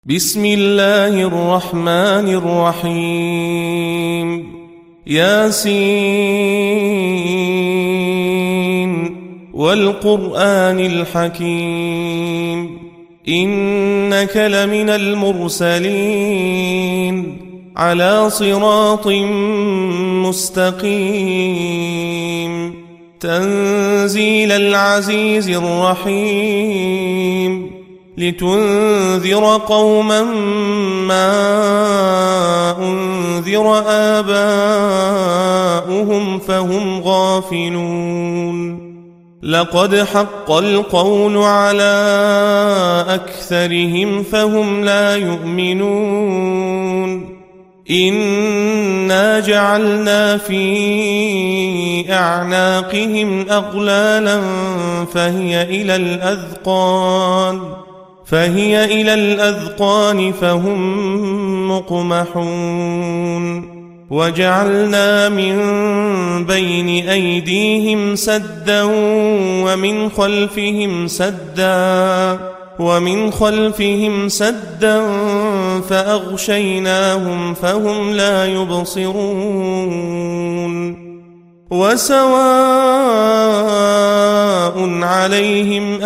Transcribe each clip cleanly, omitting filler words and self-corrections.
بسم الله الرحمن الرحيم ياسين والقرآن الحكيم إنك لمن المرسلين على صراط مستقيم تنزيل العزيز الرحيم لتنذر قوما ما أنذر آباؤهم فهم غافلون لقد حق القول على أكثرهم فهم لا يؤمنون إنا جعلنا في أعناقهم أغلالا فهي إلى الأذقان فهم مقمحون وجعلنا من بين أيديهم سدا ومن خلفهم سدا فأغشيناهم فهم لا يبصرون وسواء عليهم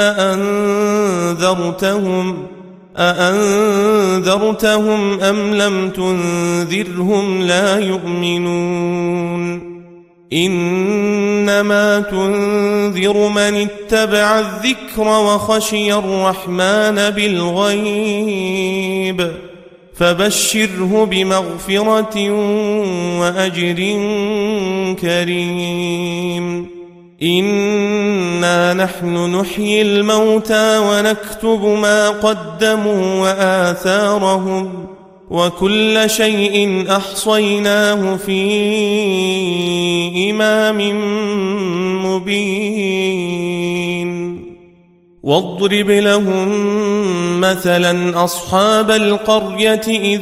أأنذرتهم أم لم تنذرهم لا يؤمنون إنما تنذر من اتبع الذكر وخشي الرحمن بالغيب فبشره بمغفرة وأجر كريم إنا نحن نحيي الموتى ونكتب ما قدموا وآثارهم وكل شيء أحصيناه في إمام مبين واضرب لهم مثلا أصحاب القرية إذ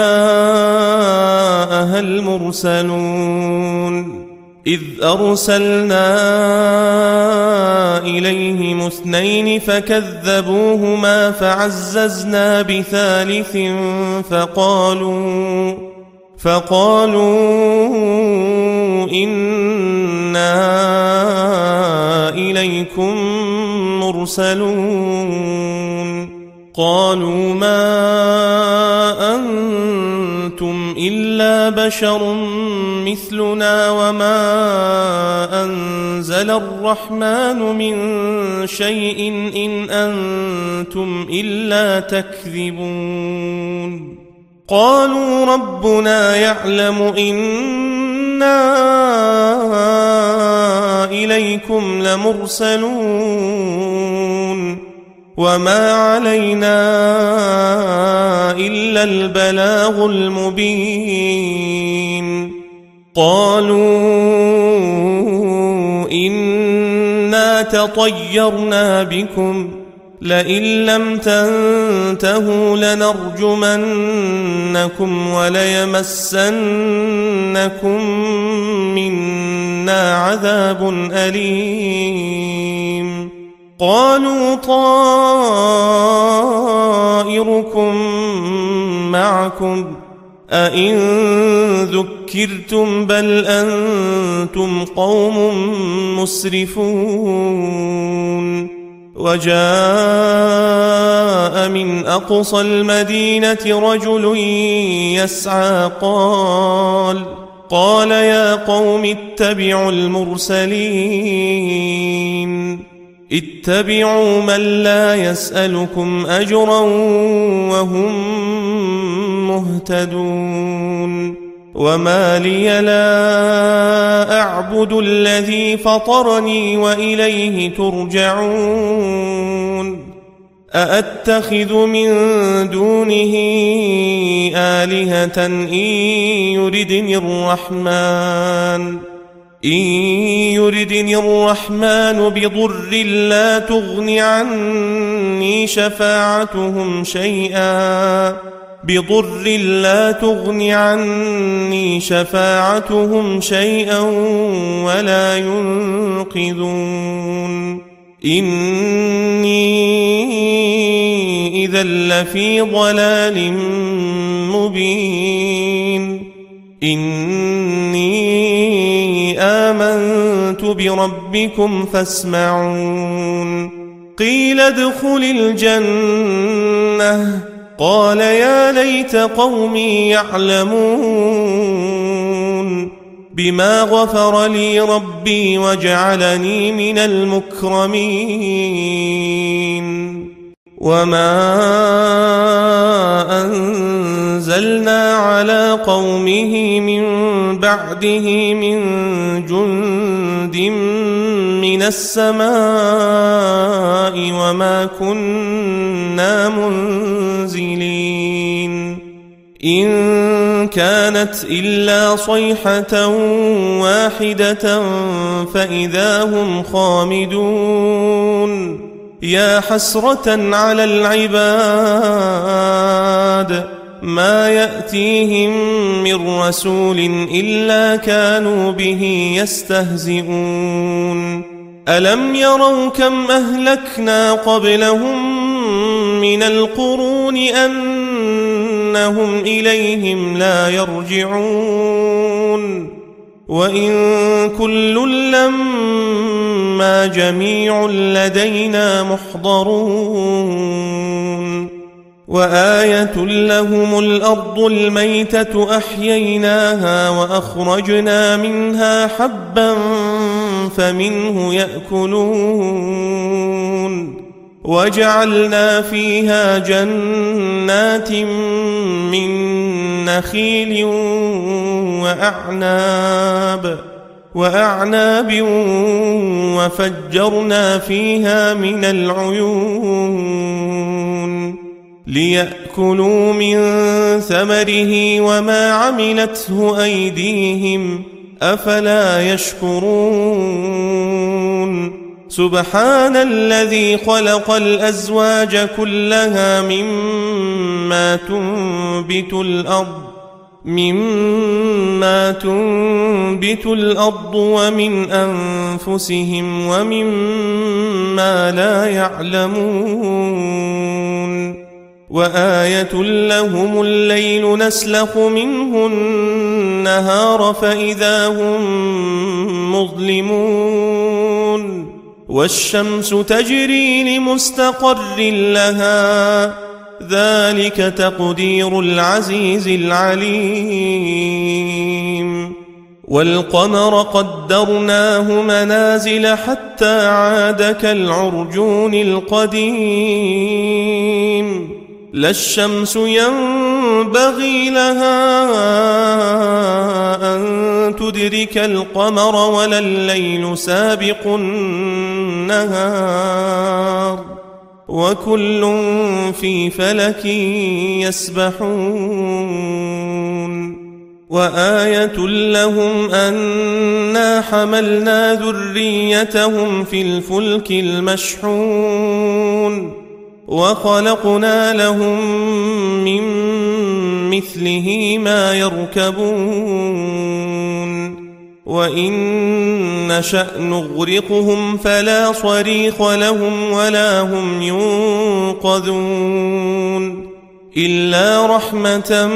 جاءها المرسلون إذ أرسلنا إليهم 2 فكذبوهما فعززنا بثالث فقالوا إنا إليكم مرسلون قالوا ما أنتم إلا بشر مثلنا وما أنزل الرحمن من شيء إن أنتم إلا تكذبون قالوا ربنا يعلم إنا إليكم لمرسلون وما علينا إلا البلاغ المبين قالوا إنا تطيرنا بكم لئن لم تنتهوا لنرجمنكم وليمسنكم منا عذاب أليم قالوا طائركم معكم أئن ذكرتم بل أنتم قوم مسرفون وجاء من أقصى المدينة رجل يسعى قال يا قوم اتبعوا المرسلين اتبعوا من لا يسألكم أجرا وهم مهتدون وما لي لا أعبد الذي فطرني وإليه ترجعون أأتخذ من دونه آلهة إن يردني الرحمن بضر لا تغن عني شفاعتهم شيئا ولا ينقذون إني إذا لفي ضلال مبين إني آمنت بربكم فاسمعون قيل ادخل الجنة قال يا ليت قومي يعلمون بما غفر لي ربي وجعلني من المكرمين وما أنزلنا على قومه من بعده من جند من السماء وما كنا منزلين إن كانت إلا صيحة واحدة فإذا هم خامدون يا حسرة على العباد ما يأتيهم من رسول إلا كانوا به يستهزئون ألم يروا كم أهلكنا قبلهم من القرون أنهم إليهم لا يرجعون وإن كل لما جميع لدينا محضرون وآية لهم الأرض الميتة أحييناها وأخرجنا منها حبا فمنه يأكلون وجعلنا فيها جنات من نخيل وأعناب وفجرنا فيها من العيون ليأكلوا من ثمره وما عملته أيديهم أفلا يشكرون سبحان الذي خلق الأزواج كلها مما تنبت الأرض ومن أنفسهم ومما لا يعلمون وآية لهم الليل نسلخ منه النهار فإذا هم مظلمون والشمس تجري لمستقر لها ذلك تقدير العزيز العليم والقمر قدرناه منازل حتى عاد كالعرجون القديم لا الشمس ينبغي لها أن تدرك القمر ولا الليل سابق النهار وكل في فلك يسبحون وآية لهم أنا حملنا ذريتهم في الفلك المشحون وخلقنا لهم من مثله ما يركبون وإن نشأ نغرقهم فلا صريخ لهم ولا هم ينقذون إلا رحمة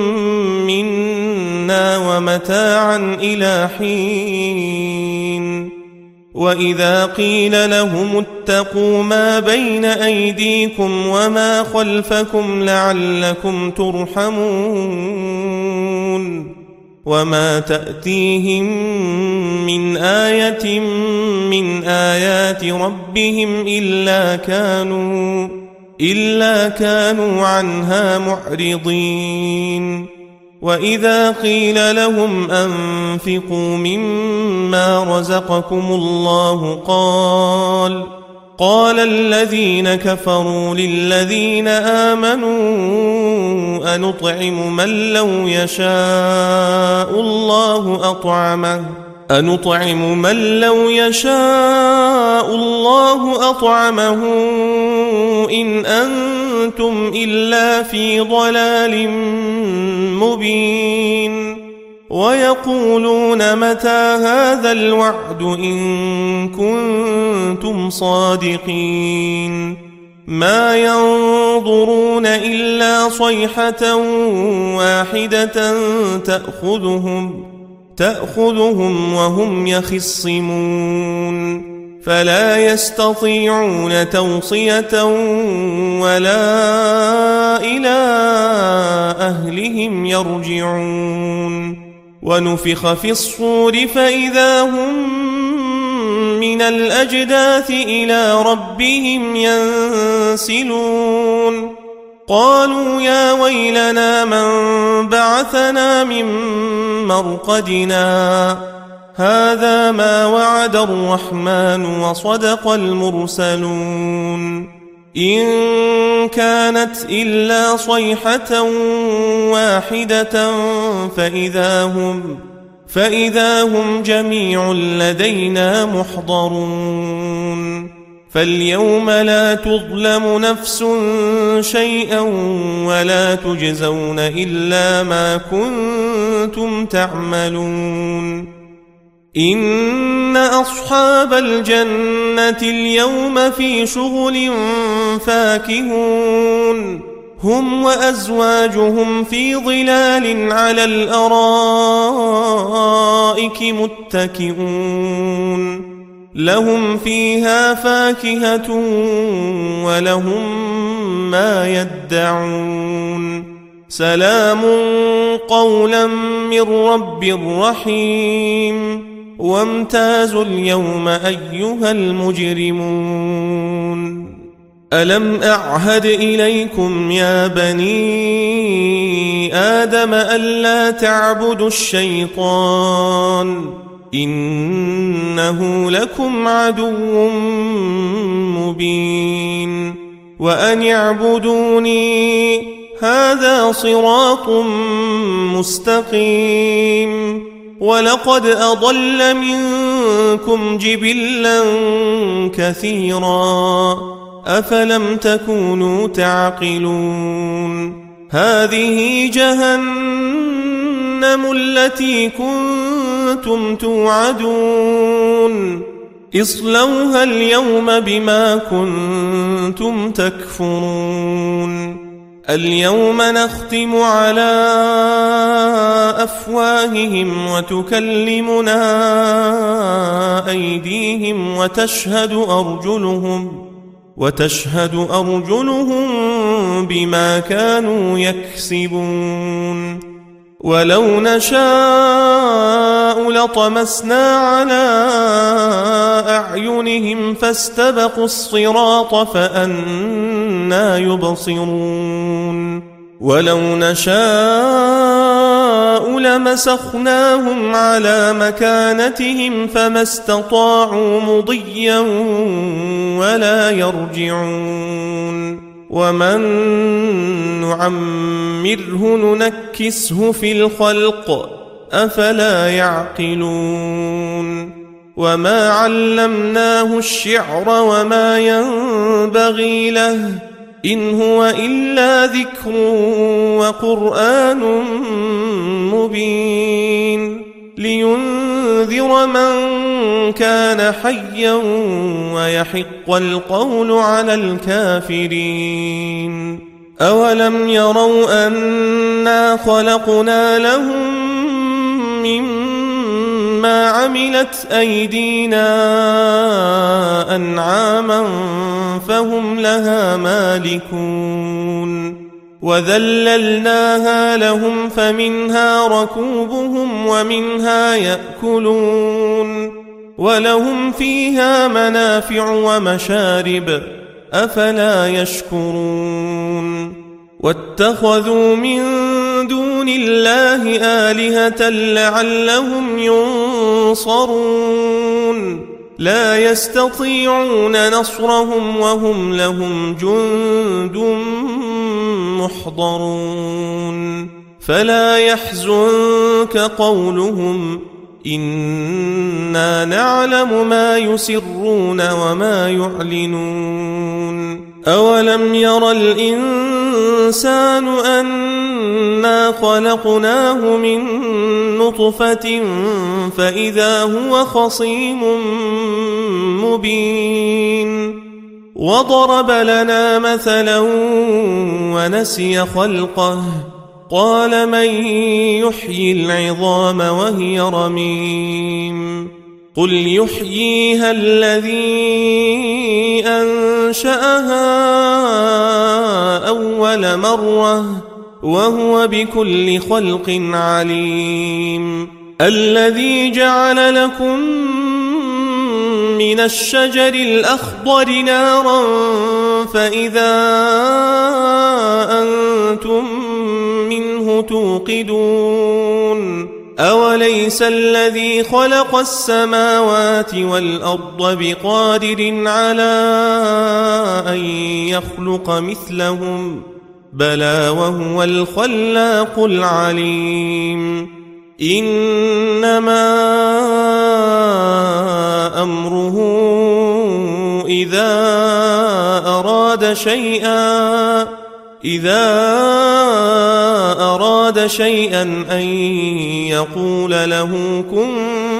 منا ومتاعا إلى حين وإذا قيل لهم اتقوا ما بين أيديكم وما خلفكم لعلكم ترحمون وما تأتيهم من آية من آيات ربهم إلا كانوا عنها معرضين وإذا قيل لهم أنفقوا مما رزقكم الله قال الذين كفروا للذين آمنوا أنطعم من لو يشاء الله أطعمه إن أنتم إلا في ضلال مبين ويقولون متى هذا الوعد إن كنتم صادقين ما ينظرون إلا صيحة واحدة تأخذهم وهم يخصمون فلا يستطيعون توصية ولا إلى أهلهم يرجعون ونفخ في الصور فإذا هم من الأجداث إلى ربهم ينسلون قالوا يا ويلنا من بعثنا من مرقدنا هذا ما وعد الرحمن وصدق المرسلون إن كانت إلا صيحة واحدة فإذا هم جميع لدينا محضرون فاليوم لا تظلم نفس شيئا ولا تجزون إلا ما كنتم تعملون إن أصحاب الجنة اليوم في شغل فاكهون هم وأزواجهم في ظلال على الأرائك متكئون لهم فيها فاكهة ولهم ما يدعون سلام قولا من رب رحيم وامتازوا اليوم أيها المجرمون ألم أعهد إليكم يا بني آدم ألا تعبدوا الشيطان إنه لكم عدو مبين وأن اعبدوني هذا صراط مستقيم ولقد أضل منكم جبلا كثيرا أفلم تكونوا تعقلون هذه جهنم التي كنتم توعدون اصلوها اليوم بما كنتم تكفرون اليوم نختم على أفواههم وتكلمنا أيديهم وتشهد أرجلهم بما كانوا يكسبون ولو نشاء لطمسنا على أعينهم فاستبقوا الصراط فأنى يبصرون ولو نشاء لمسخناهم على مكانتهم فما استطاعوا مضيا ولا يرجعون ومن نعمره ننكسه في الخلق أفلا يعقلون وما علمناه الشعر وما ينبغي له إن هو إلا ذكر وقرآن مبين لينذر من كان حيا ويحق القول على الكافرين أولم يروا أنا خلقنا لهم مما عملت أيدينا أنعاما فهم لها مالكون وذللناها لهم فمنها ركوبهم ومنها يأكلون ولهم فيها منافع ومشارب أفلا يشكرون واتخذوا من دون الله آلهة لعلهم ينصرون لا يستطيعون نصرهم وهم لهم جند محضرون فلا يحزنك قولهم إنا نعلم ما يسرون وما يعلنون أولم ير الإنسان أنا خلقناه من نطفة فإذا هو خصيم مبين وضرب لنا مثلا ونسي خلقه قال من يحيي العظام وهي رميم قل يحييها الذي أنشأها أول مرة وهو بكل خلق عليم الذي جعل لكم من الشجر الأخضر نارا فإذا أنتم منه توقدون أوليس الذي خلق السماوات والأرض بقادر على أن يخلق مثلهم بلى وهو الخلاق العليم إنما أمره إذا أراد شيئا أن يقول له كن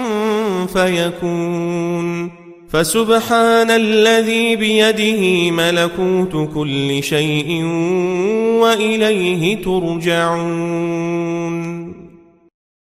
فيكون فسبحان الذي بيده ملكوت كل شيء وإليه ترجعون